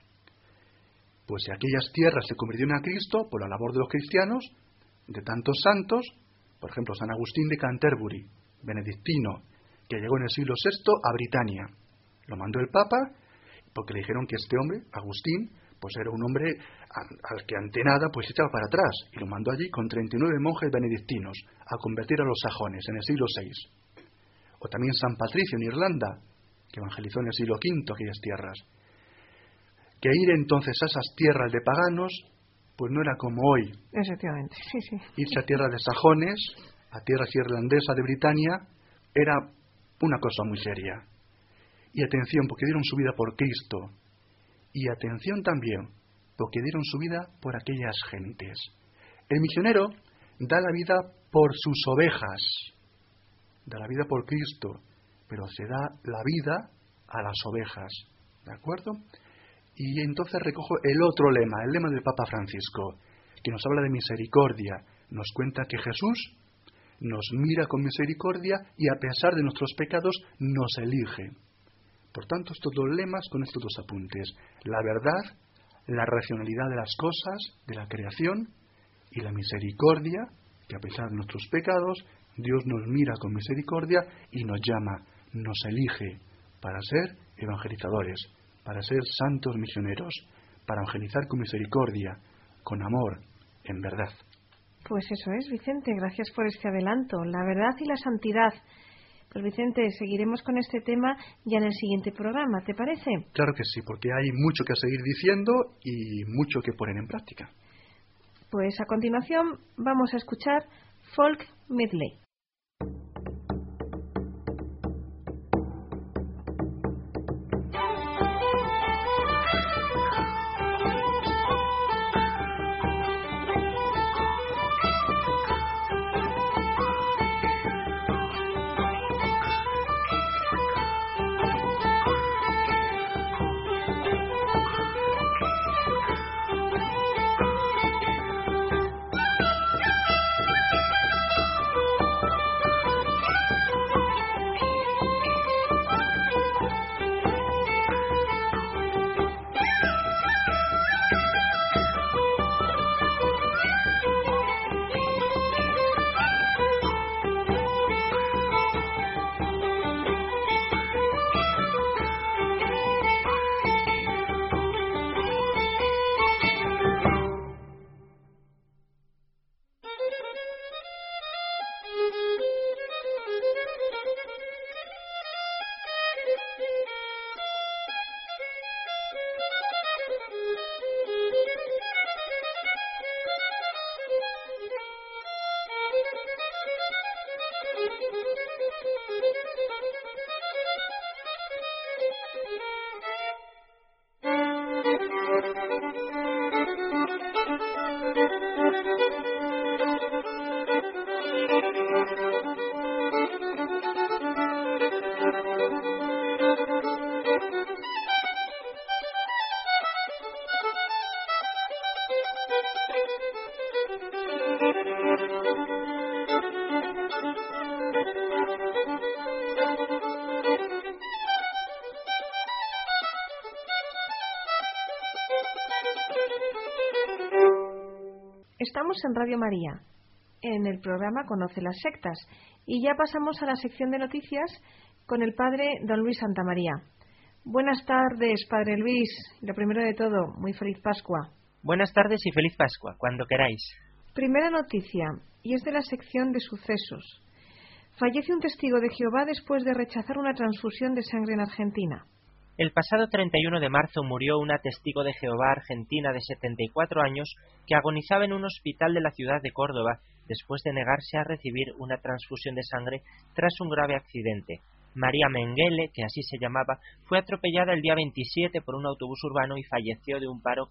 Pues si aquellas tierras se convirtieron a Cristo por la labor de los cristianos, de tantos santos, por ejemplo San Agustín de Canterbury, benedictino, que llegó en el siglo VI a Britania. Lo mandó el Papa porque le dijeron que este hombre, Agustín, pues era un hombre al que ante nada pues echaba para atrás, y lo mandó allí con 39 monjes benedictinos a convertir a los sajones en el siglo VI. O también San Patricio en Irlanda, que evangelizó en el siglo V aquellas tierras. Que ir entonces a esas tierras de paganos, pues no era como hoy. Efectivamente, sí, sí. Irse a tierras de sajones, a tierras irlandesas de Britania, era una cosa muy seria. Y atención, porque dieron su vida por Cristo. Y atención también, porque dieron su vida por aquellas gentes. El misionero da la vida por sus ovejas, da la vida por Cristo, pero se da la vida a las ovejas, ¿de acuerdo? Y entonces recojo el otro lema, el lema del Papa Francisco, que nos habla de misericordia, nos cuenta que Jesús nos mira con misericordia y a pesar de nuestros pecados nos elige. Por tanto, estos dos lemas con estos dos apuntes, la verdad, la racionalidad de las cosas, de la creación, y la misericordia, que a pesar de nuestros pecados, Dios nos mira con misericordia y nos llama, nos elige para ser evangelizadores, para ser santos misioneros, para evangelizar con misericordia, con amor, en verdad. Pues eso es, Vicente, gracias por este adelanto, la verdad y la santidad. Pues Vicente, seguiremos con este tema ya en el siguiente programa, ¿te parece? Claro que sí, porque hay mucho que seguir diciendo y mucho que poner en práctica. Pues a continuación vamos a escuchar Folk Medley. Estamos en Radio María, en el programa Conoce las sectas, y ya pasamos a la sección de noticias con el padre don Luis Santamaría. Buenas tardes, padre Luis. Lo primero de todo, muy feliz Pascua. Buenas tardes y feliz Pascua, cuando queráis. Primera noticia, y es de la sección de sucesos. Fallece un testigo de Jehová después de rechazar una transfusión de sangre en Argentina. El pasado 31 de marzo murió una testigo de Jehová argentina de 74 años que agonizaba en un hospital de la ciudad de Córdoba después de negarse a recibir una transfusión de sangre tras un grave accidente. María Mengele, que así se llamaba, fue atropellada el día 27 por un autobús urbano y falleció de un paro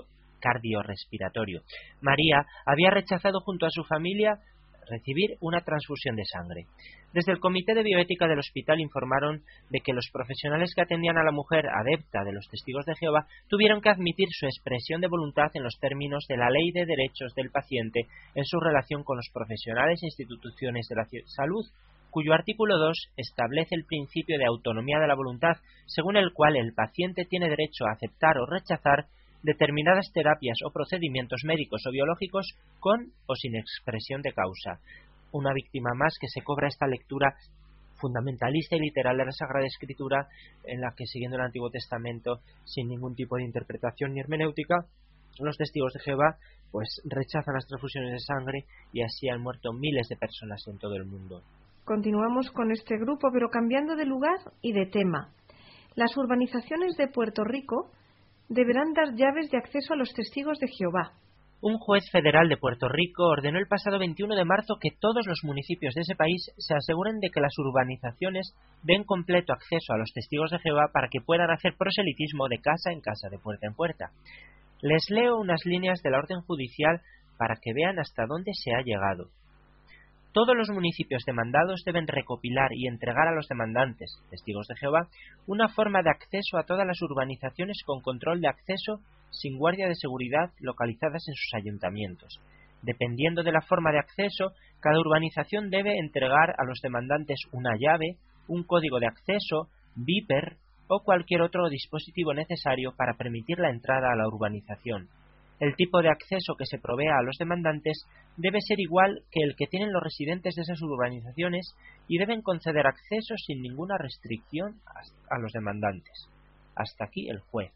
cardiorrespiratorio. María había rechazado junto a su familia recibir una transfusión de sangre. Desde el Comité de Bioética del hospital informaron de que los profesionales que atendían a la mujer adepta de los Testigos de Jehová tuvieron que admitir su expresión de voluntad en los términos de la Ley de Derechos del Paciente en su relación con los profesionales e instituciones de la salud, cuyo artículo 2 establece el principio de autonomía de la voluntad, según el cual el paciente tiene derecho a aceptar o rechazar determinadas terapias o procedimientos médicos o biológicos con o sin expresión de causa. Una víctima más que se cobra esta lectura fundamentalista y literal de la Sagrada Escritura, en la que, siguiendo el Antiguo Testamento, sin ningún tipo de interpretación ni hermenéutica, los testigos de Jehová pues rechazan las transfusiones de sangre y así han muerto miles de personas en todo el mundo. Continuamos con este grupo, pero cambiando de lugar y de tema. Las urbanizaciones de Puerto Rico deberán dar llaves de acceso a los testigos de Jehová. Un juez federal de Puerto Rico ordenó el pasado 21 de marzo que todos los municipios de ese país se aseguren de que las urbanizaciones den completo acceso a los testigos de Jehová para que puedan hacer proselitismo de casa en casa, de puerta en puerta. Les leo unas líneas de la orden judicial para que vean hasta dónde se ha llegado. Todos los municipios demandados deben recopilar y entregar a los demandantes, testigos de Jehová, una forma de acceso a todas las urbanizaciones con control de acceso sin guardia de seguridad localizadas en sus ayuntamientos. Dependiendo de la forma de acceso, cada urbanización debe entregar a los demandantes una llave, un código de acceso, beeper o cualquier otro dispositivo necesario para permitir la entrada a la urbanización. El tipo de acceso que se provea a los demandantes debe ser igual que el que tienen los residentes de esas urbanizaciones y deben conceder acceso sin ninguna restricción a los demandantes. Hasta aquí el juez.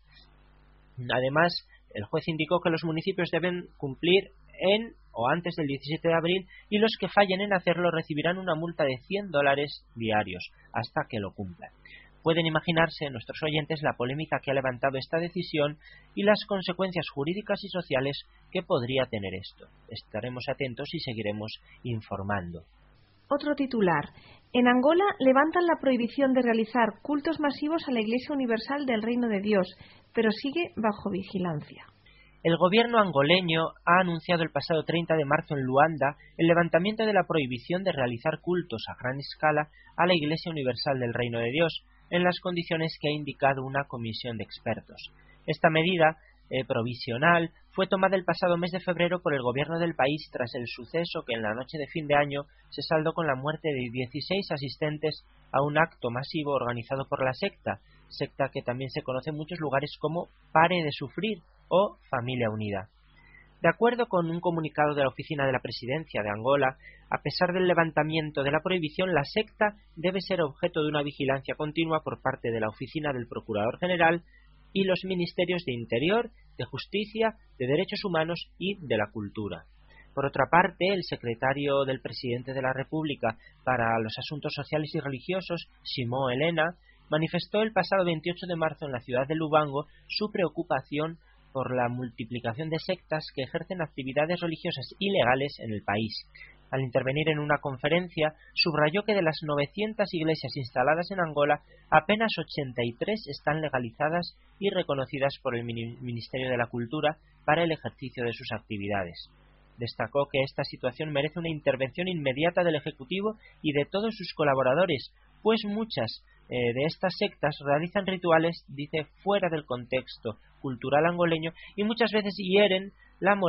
Además, el juez indicó que los municipios deben cumplir en o antes del 17 de abril y los que fallen en hacerlo recibirán una multa de $100 diarios hasta que lo cumplan. Pueden imaginarse nuestros oyentes la polémica que ha levantado esta decisión y las consecuencias jurídicas y sociales que podría tener esto. Estaremos atentos y seguiremos informando. Otro titular. En Angola levantan la prohibición de realizar cultos masivos a la Iglesia Universal del Reino de Dios, pero sigue bajo vigilancia. El gobierno angoleño ha anunciado el pasado 30 de marzo en Luanda el levantamiento de la prohibición de realizar cultos a gran escala a la Iglesia Universal del Reino de Dios, en las condiciones que ha indicado una comisión de expertos. Esta medida provisional fue tomada el pasado mes de febrero por el gobierno del país tras el suceso que en la noche de fin de año se saldó con la muerte de 16 asistentes a un acto masivo organizado por la secta que también se conoce en muchos lugares como Pare de Sufrir o Familia Unida. De acuerdo con un comunicado de la Oficina de la Presidencia de Angola, a pesar del levantamiento de la prohibición, la secta debe ser objeto de una vigilancia continua por parte de la Oficina del Procurador General y los Ministerios de Interior, de Justicia, de Derechos Humanos y de la Cultura. Por otra parte, el secretario del Presidente de la República para los Asuntos Sociales y Religiosos, Simón Helena, manifestó el pasado 28 de marzo en la ciudad de Lubango su preocupación por la multiplicación de sectas que ejercen actividades religiosas ilegales en el país. Al intervenir en una conferencia, subrayó que de las 900 iglesias instaladas en Angola, apenas 83 están legalizadas y reconocidas por el Ministerio de la Cultura para el ejercicio de sus actividades. Destacó que esta situación merece una intervención inmediata del Ejecutivo y de todos sus colaboradores, pues muchas de estas sectas realizan rituales, dice, fuera del contexto cultural angoleño y muchas veces hieren la moral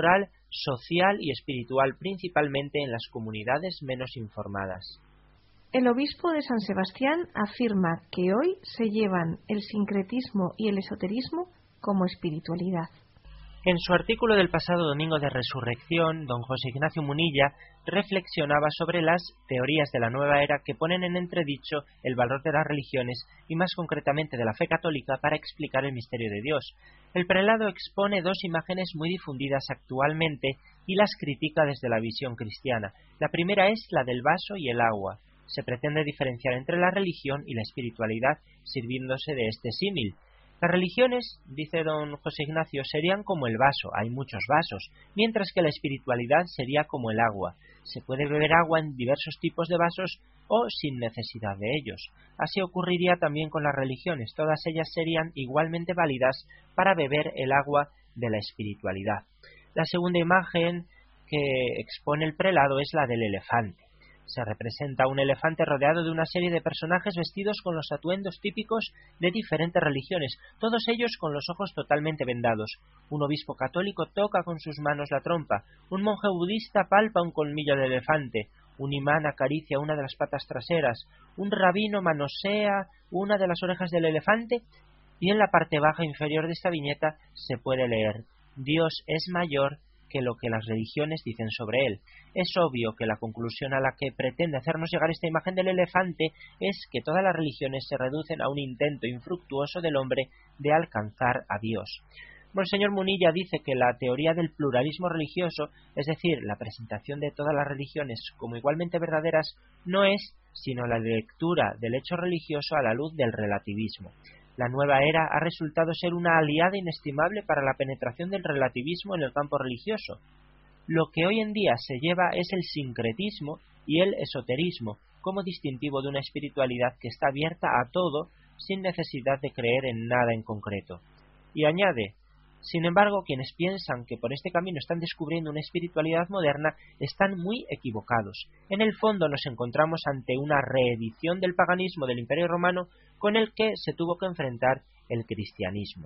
social y espiritual, principalmente en las comunidades menos informadas. El obispo de San Sebastián afirma que hoy se llevan el sincretismo y el esoterismo como espiritualidad. En su artículo del pasado domingo de Resurrección, don José Ignacio Munilla reflexionaba sobre las teorías de la nueva era que ponen en entredicho el valor de las religiones y más concretamente de la fe católica para explicar el misterio de Dios. El prelado expone dos imágenes muy difundidas actualmente y las critica desde la visión cristiana. La primera es la del vaso y el agua. Se pretende diferenciar entre la religión y la espiritualidad sirviéndose de este símil. Las religiones, dice don José Ignacio, serían como el vaso, hay muchos vasos, mientras que la espiritualidad sería como el agua. Se puede beber agua en diversos tipos de vasos o sin necesidad de ellos. Así ocurriría también con las religiones, todas ellas serían igualmente válidas para beber el agua de la espiritualidad. La segunda imagen que expone el prelado es la del elefante. Se representa un elefante rodeado de una serie de personajes vestidos con los atuendos típicos de diferentes religiones, todos ellos con los ojos totalmente vendados. Un obispo católico toca con sus manos la trompa, un monje budista palpa un colmillo de elefante, un imán acaricia una de las patas traseras, un rabino manosea una de las orejas del elefante, y en la parte baja inferior de esta viñeta se puede leer: Dios es mayor que lo que las religiones dicen sobre él. Es obvio que la conclusión a la que pretende hacernos llegar esta imagen del elefante es que todas las religiones se reducen a un intento infructuoso del hombre de alcanzar a Dios. Monseñor Munilla dice que la teoría del pluralismo religioso, es decir, la presentación de todas las religiones como igualmente verdaderas, no es sino la lectura del hecho religioso a la luz del relativismo. La nueva era ha resultado ser una aliada inestimable para la penetración del relativismo en el campo religioso. Lo que hoy en día se lleva es el sincretismo y el esoterismo como distintivo de una espiritualidad que está abierta a todo sin necesidad de creer en nada en concreto. Y añade: sin embargo, quienes piensan que por este camino están descubriendo una espiritualidad moderna están muy equivocados. En el fondo nos encontramos ante una reedición del paganismo del Imperio Romano con el que se tuvo que enfrentar el cristianismo.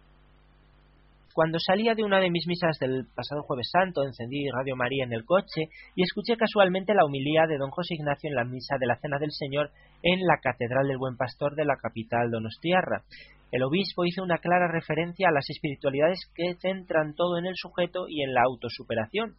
Cuando salía de una de mis misas del pasado Jueves Santo, encendí Radio María en el coche y escuché casualmente la homilía de don José Ignacio en la misa de la Cena del Señor en la Catedral del Buen Pastor de la capital donostiarra. El obispo hizo una clara referencia a las espiritualidades que centran todo en el sujeto y en la autosuperación,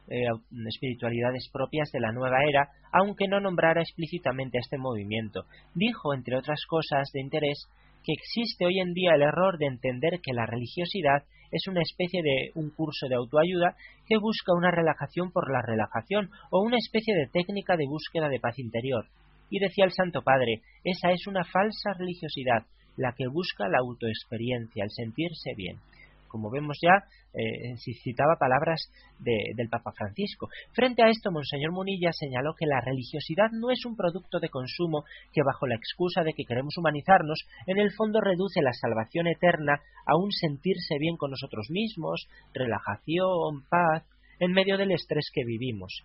espiritualidades propias de la nueva era, aunque no nombrara explícitamente a este movimiento. Dijo, entre otras cosas de interés, que existe hoy en día el error de entender que la religiosidad es una especie de un curso de autoayuda que busca una relajación por la relajación o una especie de técnica de búsqueda de paz interior. Y decía el Santo Padre, esa es una falsa religiosidad, la que busca la autoexperiencia, el sentirse bien. Como vemos ya, citaba palabras del Papa Francisco. Frente a esto, Monseñor Munilla señaló que la religiosidad no es un producto de consumo que, bajo la excusa de que queremos humanizarnos, en el fondo reduce la salvación eterna a un sentirse bien con nosotros mismos, relajación, paz, en medio del estrés que vivimos.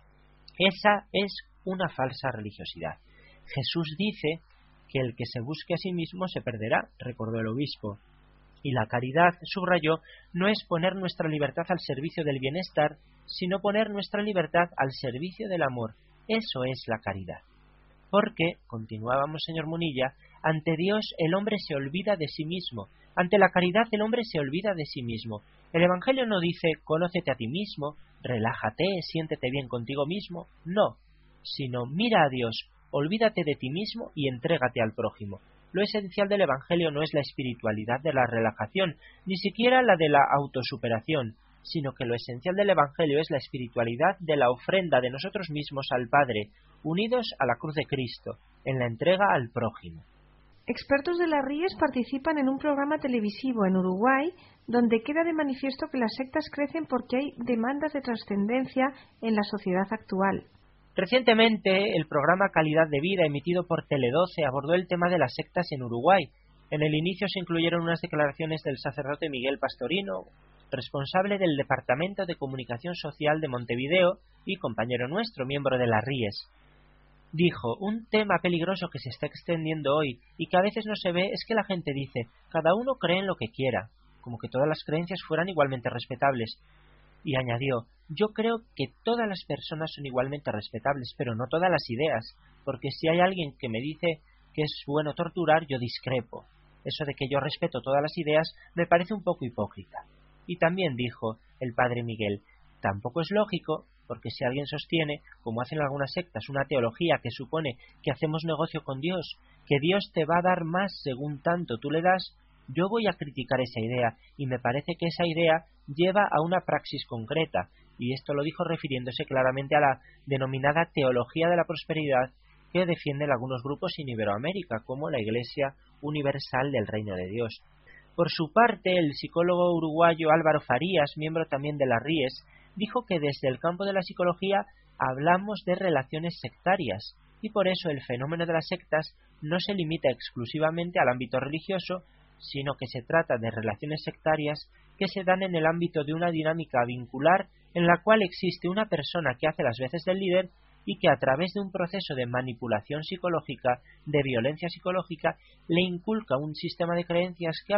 Esa es una falsa religiosidad. Jesús dice que el que se busque a sí mismo se perderá, recordó el obispo. Y la caridad, subrayó, no es poner nuestra libertad al servicio del bienestar, sino poner nuestra libertad al servicio del amor. Eso es la caridad. Porque, continuaba Monseñor Munilla, ante Dios el hombre se olvida de sí mismo, ante la caridad el hombre se olvida de sí mismo. El Evangelio no dice, conócete a ti mismo, relájate, siéntete bien contigo mismo, no, sino mira a Dios, olvídate de ti mismo y entrégate al prójimo. Lo esencial del Evangelio no es la espiritualidad de la relajación, ni siquiera la de la autosuperación, sino que lo esencial del Evangelio es la espiritualidad de la ofrenda de nosotros mismos al Padre, unidos a la cruz de Cristo, en la entrega al prójimo. Expertos de las Ríes participan en un programa televisivo en Uruguay donde queda de manifiesto que las sectas crecen porque hay demandas de trascendencia en la sociedad actual. Recientemente, el programa Calidad de Vida, emitido por Tele12, abordó el tema de las sectas en Uruguay. En el inicio se incluyeron unas declaraciones del sacerdote Miguel Pastorino, responsable del Departamento de Comunicación Social de Montevideo y compañero nuestro, miembro de las Ríes. Dijo, un tema peligroso que se está extendiendo hoy y que a veces no se ve es que la gente dice, cada uno cree en lo que quiera, como que todas las creencias fueran igualmente respetables. Y añadió: yo creo que todas las personas son igualmente respetables, pero no todas las ideas, porque si hay alguien que me dice que es bueno torturar, yo discrepo. Eso de que yo respeto todas las ideas me parece un poco hipócrita. Y también dijo el padre Miguel: tampoco es lógico, porque si alguien sostiene, como hacen algunas sectas, una teología que supone que hacemos negocio con Dios, que Dios te va a dar más según tanto tú le das, yo voy a criticar esa idea, y me parece que esa idea lleva a una praxis concreta, y esto lo dijo refiriéndose claramente a la denominada teología de la prosperidad que defienden algunos grupos en Iberoamérica, como la Iglesia Universal del Reino de Dios. Por su parte, el psicólogo uruguayo Álvaro Farías, miembro también de la RIES, dijo que desde el campo de la psicología hablamos de relaciones sectarias, y por eso el fenómeno de las sectas no se limita exclusivamente al ámbito religioso, sino que se trata de relaciones sectarias que se dan en el ámbito de una dinámica vincular en la cual existe una persona que hace las veces del líder y que a través de un proceso de manipulación psicológica, de violencia psicológica, le inculca un sistema de creencias que a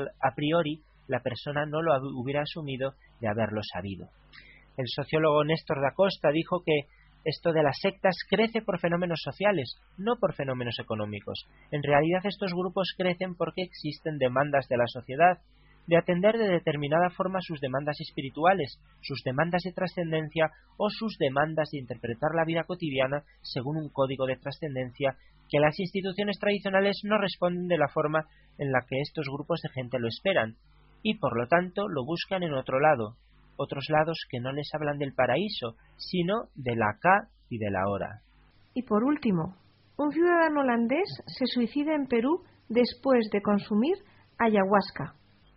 priori la persona no lo hubiera asumido de haberlo sabido. El sociólogo Néstor da Costa dijo que esto de las sectas crece por fenómenos sociales, no por fenómenos económicos. En realidad estos grupos crecen porque existen demandas de la sociedad, de atender de determinada forma sus demandas espirituales, sus demandas de trascendencia o sus demandas de interpretar la vida cotidiana según un código de trascendencia que las instituciones tradicionales no responden de la forma en la que estos grupos de gente lo esperan, y por lo tanto lo buscan en otro lado, otros lados que no les hablan del paraíso, sino del acá y del ahora. Y por último, un ciudadano holandés se suicida en Perú después de consumir ayahuasca.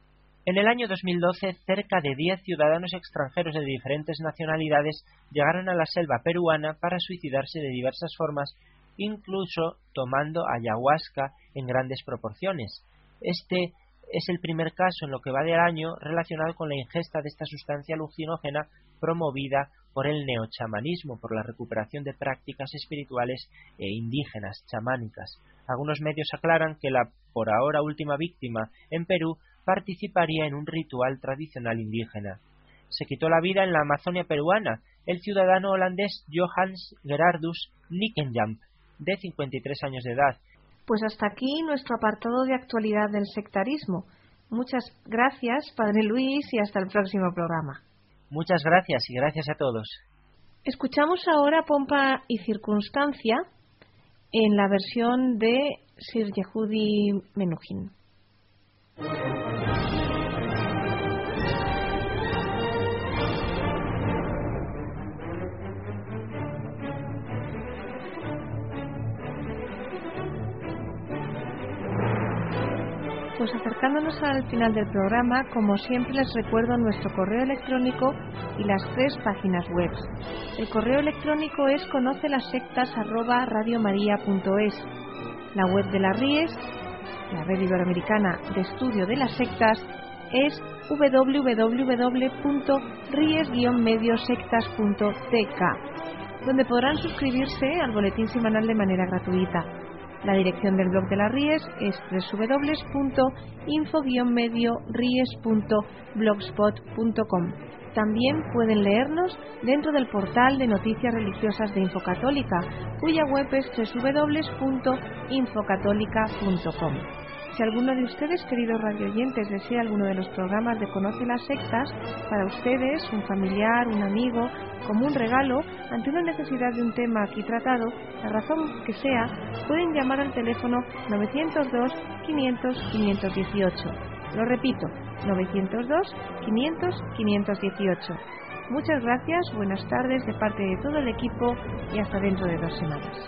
En el año 2012, cerca de 10 ciudadanos extranjeros de diferentes nacionalidades llegaron a la selva peruana para suicidarse de diversas formas, incluso tomando ayahuasca en grandes proporciones. Este es el primer caso en lo que va del año relacionado con la ingesta de esta sustancia alucinógena promovida por el neochamanismo, por la recuperación de prácticas espirituales e indígenas chamánicas. Algunos medios aclaran que la por ahora última víctima en Perú participaría en un ritual tradicional indígena. Se quitó la vida en la Amazonia peruana el ciudadano holandés Johannes Gerardus Nikenjamp, de 53 años de edad. Pues hasta aquí nuestro apartado de actualidad del sectarismo. Muchas gracias, Padre Luis, y hasta el próximo programa. Muchas gracias y gracias a todos. Escuchamos ahora Pompa y Circunstancia en la versión de Sir Yehudi Menuhin. Pues acercándonos al final del programa, como siempre les recuerdo nuestro correo electrónico y las 3 páginas web. El correo electrónico es conocelasectas@radiomaria.es. La web de la RIES, la Red Iberoamericana de Estudio de las Sectas, es www.ries-mediosectas.tk, donde podrán suscribirse al boletín semanal de manera gratuita. La dirección del blog de la RIES es www.info-ries.blogspot.com. También pueden leernos dentro del portal de noticias religiosas de Infocatólica, cuya web es www.infocatólica.com. Si alguno de ustedes, queridos radioyentes, desea alguno de los programas de Conoce las Sectas, para ustedes, un familiar, un amigo, como un regalo, ante una necesidad de un tema aquí tratado, la razón que sea, pueden llamar al teléfono 902-500-518. Lo repito, 902-500-518. Muchas gracias, buenas tardes de parte de todo el equipo y hasta dentro de 2 semanas.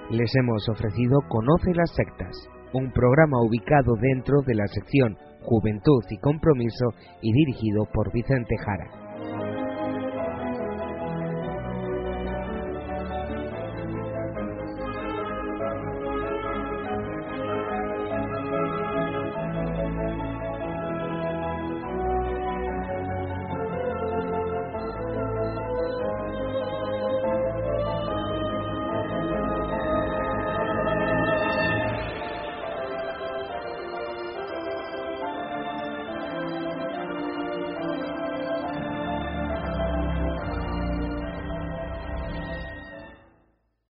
Les hemos ofrecido Conoce las sectas, un programa ubicado dentro de la sección Juventud y Compromiso y dirigido por Vicente Jara.